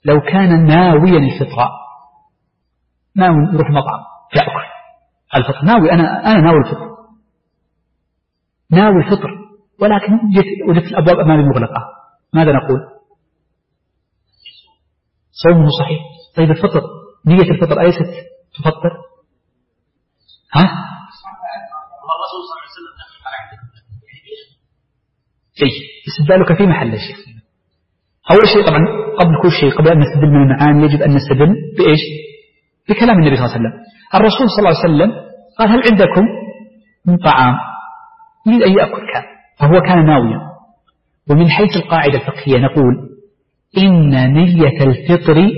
لو كان ناويا الفطرة، ناوي يروح مطعم يأكل الفطر، ناوي أنا ناوي الفطر، ناوي الفطر، ولكن وجدت الأبواب أمامي مغلقة، ماذا نقول؟ صومه صحيح. طيب الفطر، نية الفطر أليست تفطر؟ الرسول صلى الله عليه وسلم استدلالك في محل الشيخ. أول شيء طبعا قبل كل شيء، قبل أن نستدل من المعاني يجب أن نستدل بإيش؟ بكلام النبي صلى الله عليه وسلم. الرسول صلى الله عليه وسلم قال هل عندكم من طعام؟ يريد أن يأكل كان، فهو كان ناويا. ومن حيث القاعدة الفقهية نقول إن نية الفطر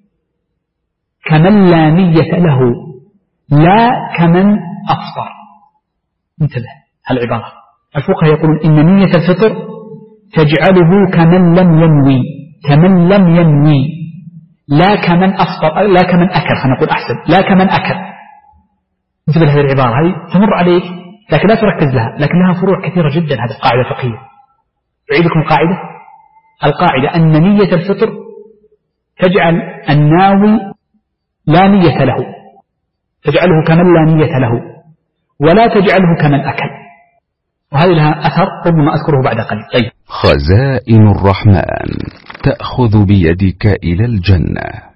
كمن لا نية له، لا كمن أفطر. انتبه هالعبارة، الفقهاء يقولون إن نية الفطر تجعله كمن لم ينوي، كمن لم ينوي، لا كمن أفطر، لا كمن أكل، خلينا نقول أحسن، لا كمن أكل. انتبه لهذه العبارة، هذه تمر عليك لكن لا تركز لها، لكن لها فروع كثيرة جدا. هذه القاعدة الفقهية. أعيدكم القاعدة أن نية الفطر تجعل الناوي لا نية له، تجعله كمن لا نية له، ولا تجعله كمن أكل. وهذه لها أثر ربما أذكره بعد قليل. طيب. خزائن الرحمن تأخذ بيدك إلى الجنة.